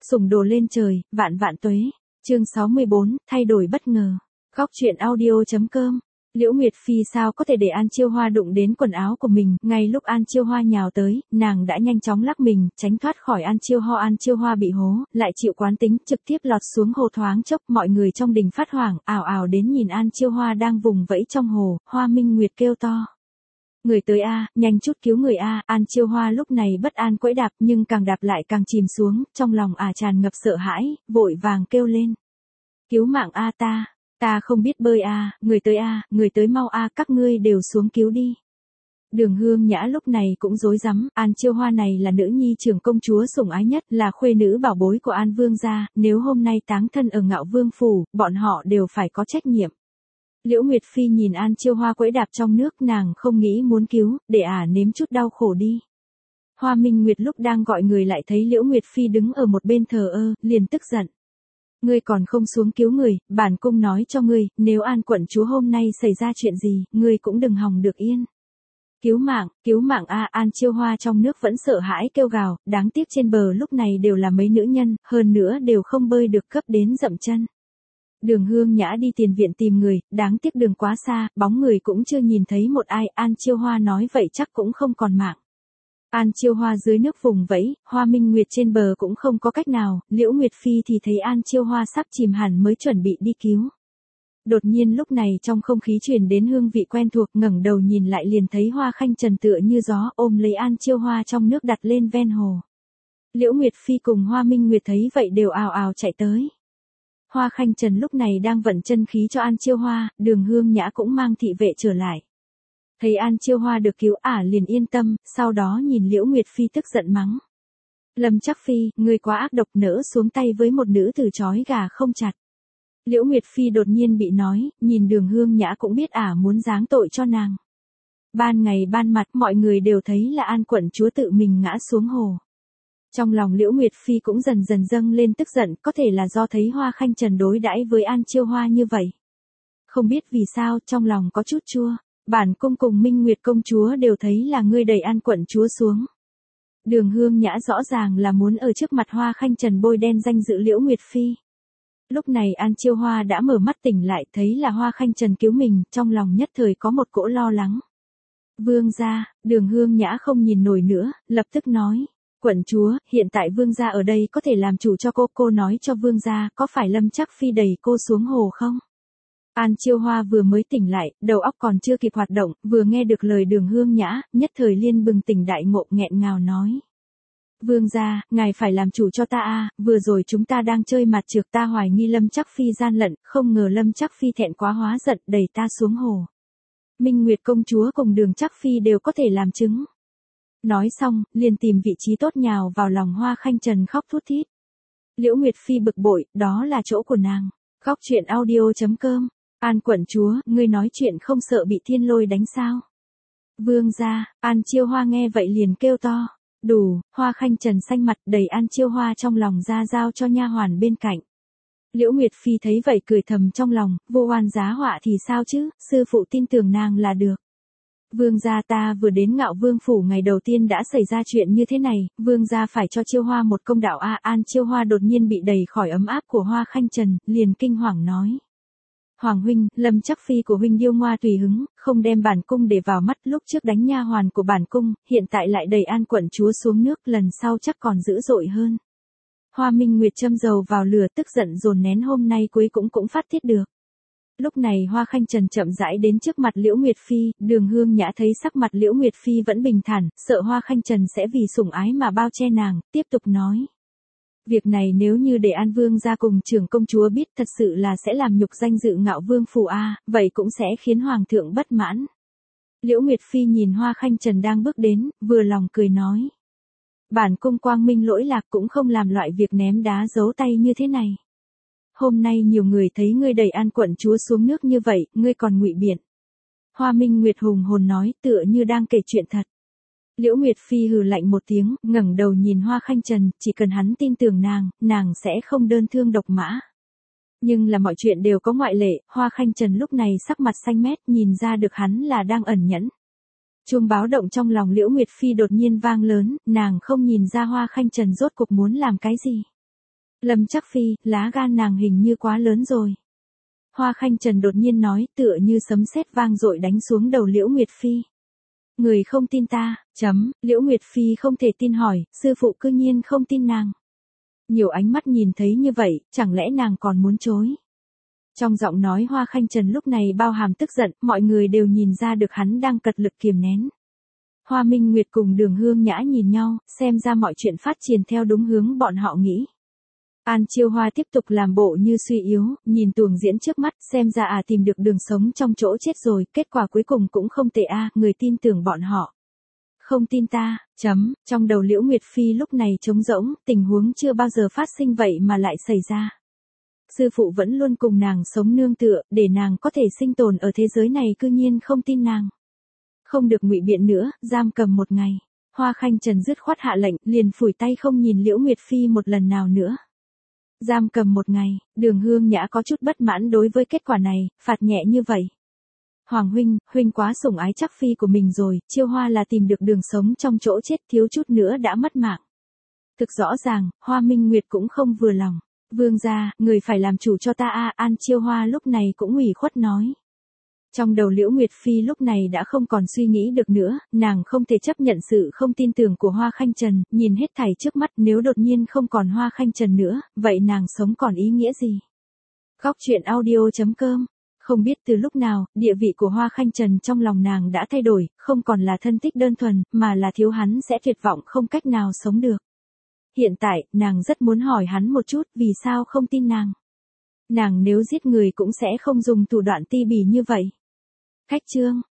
Sủng đồ lên trời, vạn vạn tuế. Chương 64, thay đổi bất ngờ. Góc truyện audio.com. Liễu Nguyệt Phi sao có thể để An Chiêu Hoa đụng đến quần áo của mình, ngay lúc An Chiêu Hoa nhào tới, nàng đã nhanh chóng lắc mình, tránh thoát khỏi An Chiêu Hoa bị hố, lại chịu quán tính, trực tiếp lọt xuống hồ thoáng chốc, mọi người trong đình phát hoảng, ào ào đến nhìn An Chiêu Hoa đang vùng vẫy trong hồ, Hoa Minh Nguyệt kêu to. Người tới a, nhanh chút cứu người a, An Chiêu Hoa lúc này bất an quẫy đạp nhưng càng đạp lại càng chìm xuống, trong lòng tràn ngập sợ hãi, vội vàng kêu lên. Cứu mạng a ta không biết bơi a, người tới mau a, các ngươi đều xuống cứu đi. Đường Hương Nhã lúc này cũng rối rắm, An Chiêu Hoa này là nữ nhi trưởng công chúa sủng ái nhất, là khuê nữ bảo bối của An Vương gia, nếu hôm nay táng thân ở Ngạo Vương phủ, bọn họ đều phải có trách nhiệm. Liễu Nguyệt Phi nhìn An Chiêu Hoa quẫy đạp trong nước, nàng không nghĩ muốn cứu, để nếm chút đau khổ đi. Hoa Minh Nguyệt lúc đang gọi người lại thấy Liễu Nguyệt Phi đứng ở một bên thờ ơ, liền tức giận. Ngươi còn không xuống cứu người, bản cung nói cho ngươi, nếu An quận chúa hôm nay xảy ra chuyện gì, ngươi cũng đừng hòng được yên. Cứu mạng a, An Chiêu Hoa trong nước vẫn sợ hãi kêu gào, đáng tiếc trên bờ lúc này đều là mấy nữ nhân, hơn nữa đều không bơi được, cấp đến dậm chân. Đường Hương Nhã đi tiền viện tìm người, đáng tiếc đường quá xa, bóng người cũng chưa nhìn thấy một ai, An Chiêu Hoa nói vậy chắc cũng không còn mạng. An Chiêu Hoa dưới nước vùng vẫy, Hoa Minh Nguyệt trên bờ cũng không có cách nào, Liễu Nguyệt Phi thì thấy An Chiêu Hoa sắp chìm hẳn mới chuẩn bị đi cứu. Đột nhiên lúc này trong không khí truyền đến hương vị quen thuộc, ngẩng đầu nhìn lại liền thấy Hoa Khanh Trần tựa như gió ôm lấy An Chiêu Hoa trong nước đặt lên ven hồ. Liễu Nguyệt Phi cùng Hoa Minh Nguyệt thấy vậy đều ào ào chạy tới. Hoa Khanh Trần lúc này đang vận chân khí cho An Chiêu Hoa, Đường Hương Nhã cũng mang thị vệ trở lại. Thấy An Chiêu Hoa được cứu liền yên tâm, sau đó nhìn Liễu Nguyệt Phi tức giận mắng. Lâm Trác Phi, ngươi quá ác độc, nỡ xuống tay với một nữ tử trói gà không chặt. Liễu Nguyệt Phi đột nhiên bị nói, nhìn Đường Hương Nhã cũng biết muốn giáng tội cho nàng. Ban ngày ban mặt mọi người đều thấy là An quận chúa tự mình ngã xuống hồ. Trong lòng Liễu Nguyệt Phi cũng dần dần dâng lên tức giận, có thể là do thấy Hoa Khanh Trần đối đãi với An Chiêu Hoa như vậy. Không biết vì sao, trong lòng có chút chua, bản cung cùng Minh Nguyệt công chúa đều thấy là ngươi đẩy An quận chúa xuống. Đường Hương Nhã rõ ràng là muốn ở trước mặt Hoa Khanh Trần bôi đen danh dự Liễu Nguyệt Phi. Lúc này An Chiêu Hoa đã mở mắt tỉnh lại, thấy là Hoa Khanh Trần cứu mình, trong lòng nhất thời có một cỗ lo lắng. Vương gia, Đường Hương Nhã không nhìn nổi nữa, lập tức nói. Quận chúa, hiện tại vương gia ở đây có thể làm chủ cho cô nói cho vương gia, có phải Lâm Trác Phi đẩy cô xuống hồ không? An Chiêu Hoa vừa mới tỉnh lại, đầu óc còn chưa kịp hoạt động, vừa nghe được lời Đường Hương Nhã, nhất thời liên bừng tỉnh đại ngộ, nghẹn ngào nói. Vương gia, ngài phải làm chủ cho ta vừa rồi chúng ta đang chơi mặt trược, ta hoài nghi Lâm Trác Phi gian lận, không ngờ Lâm Trác Phi thẹn quá hóa giận đẩy ta xuống hồ. Minh Nguyệt công chúa cùng Đường Trác Phi đều có thể làm chứng. Nói xong, liền tìm vị trí tốt nhào vào lòng Hoa Khanh Trần khóc thút thít. Liễu Nguyệt Phi bực bội, đó là chỗ của nàng. Góc truyện audio.com. An quận chúa, ngươi nói chuyện không sợ bị thiên lôi đánh sao? Vương gia, An Chiêu Hoa nghe vậy liền kêu to. Đủ, Hoa Khanh Trần xanh mặt đẩy An Chiêu Hoa trong lòng ra giao cho nha hoàn bên cạnh. Liễu Nguyệt Phi thấy vậy cười thầm trong lòng, vô oan giá họa thì sao chứ, sư phụ tin tưởng nàng là được. Vương gia, ta vừa đến Ngạo Vương phủ ngày đầu tiên đã xảy ra chuyện như thế này, vương gia phải cho Chiêu Hoa một công đạo An Chiêu Hoa đột nhiên bị đẩy khỏi ấm áp của Hoa Khanh Trần, liền kinh hoàng nói. Hoàng huynh, Lâm Trác Phi của huynh điêu ngoa tùy hứng, không đem bản cung để vào mắt, lúc trước đánh nha hoàn của bản cung, hiện tại lại đẩy An quận chúa xuống nước, lần sau chắc còn dữ dội hơn. Hoa Minh Nguyệt châm dầu vào lửa, tức giận dồn nén hôm nay cuối cũng phát tiết được. Lúc này Hoa Khanh Trần chậm rãi đến trước mặt Liễu Nguyệt Phi, Đường Hương Nhã thấy sắc mặt Liễu Nguyệt Phi vẫn bình thản, sợ Hoa Khanh Trần sẽ vì sủng ái mà bao che nàng, tiếp tục nói. Việc này nếu như để An Vương gia cùng trưởng công chúa biết, thật sự là sẽ làm nhục danh dự Ngạo Vương phủ vậy cũng sẽ khiến Hoàng thượng bất mãn. Liễu Nguyệt Phi nhìn Hoa Khanh Trần đang bước đến, vừa lòng cười nói. Bản cung quang minh lỗi lạc cũng không làm loại việc ném đá giấu tay như thế này. Hôm nay nhiều người thấy ngươi đẩy An quận chúa xuống nước như vậy, ngươi còn ngụy biện. Hoa Minh Nguyệt hùng hồn nói, tựa như đang kể chuyện thật. Liễu Nguyệt Phi hừ lạnh một tiếng, ngẩng đầu nhìn Hoa Khanh Trần, chỉ cần hắn tin tưởng nàng sẽ không đơn thương độc mã. Nhưng là mọi chuyện đều có ngoại lệ, Hoa Khanh Trần lúc này sắc mặt xanh mét, nhìn ra được hắn là đang ẩn nhẫn. Chuông báo động trong lòng Liễu Nguyệt Phi đột nhiên vang lớn, nàng không nhìn ra Hoa Khanh Trần rốt cuộc muốn làm cái gì. Lâm Trác Phi, lá gan nàng hình như quá lớn rồi. Hoa Khanh Trần đột nhiên nói, tựa như sấm sét vang dội đánh xuống đầu Liễu Nguyệt Phi. Người không tin ta, Liễu Nguyệt Phi không thể tin hỏi, sư phụ cư nhiên không tin nàng. Nhiều ánh mắt nhìn thấy như vậy, chẳng lẽ nàng còn muốn chối? Trong giọng nói Hoa Khanh Trần lúc này bao hàm tức giận, mọi người đều nhìn ra được hắn đang cật lực kiềm nén. Hoa Minh Nguyệt cùng Đường Hương Nhã nhìn nhau, xem ra mọi chuyện phát triển theo đúng hướng bọn họ nghĩ. An Chiêu Hoa tiếp tục làm bộ như suy yếu, nhìn tuồng diễn trước mắt, xem ra tìm được đường sống trong chỗ chết rồi, kết quả cuối cùng cũng không tệ người tin tưởng bọn họ. Không tin ta, trong đầu Liễu Nguyệt Phi lúc này trống rỗng, tình huống chưa bao giờ phát sinh vậy mà lại xảy ra. Sư phụ vẫn luôn cùng nàng sống nương tựa, để nàng có thể sinh tồn ở thế giới này cư nhiên không tin nàng. Không được ngụy biện nữa, giam cầm 1 ngày. Hoa Khanh Trần dứt khoát hạ lệnh, liền phủi tay không nhìn Liễu Nguyệt Phi một lần nào nữa. Giam cầm 1 ngày, Đường Hương Nhã có chút bất mãn đối với kết quả này, phạt nhẹ như vậy. Hoàng huynh quá sủng ái Trác Phi của mình rồi, Chiêu Hoa là tìm được đường sống trong chỗ chết, thiếu chút nữa đã mất mạng. Thực rõ ràng, Hoa Minh Nguyệt cũng không vừa lòng. Vương gia, người phải làm chủ cho ta An Chiêu Hoa lúc này cũng ủy khuất nói. Trong đầu Liễu Nguyệt Phi lúc này đã không còn suy nghĩ được nữa, nàng không thể chấp nhận sự không tin tưởng của Hoa Khanh Trần, nhìn hết thảy trước mắt, nếu đột nhiên không còn Hoa Khanh Trần nữa, vậy nàng sống còn ý nghĩa gì? Góc truyện audio.com. Không biết từ lúc nào, địa vị của Hoa Khanh Trần trong lòng nàng đã thay đổi, không còn là thân thích đơn thuần, mà là thiếu hắn sẽ tuyệt vọng không cách nào sống được. Hiện tại, nàng rất muốn hỏi hắn một chút, vì sao không tin nàng? Nàng nếu giết người cũng sẽ không dùng thủ đoạn ti bỉ như vậy. Khách chương.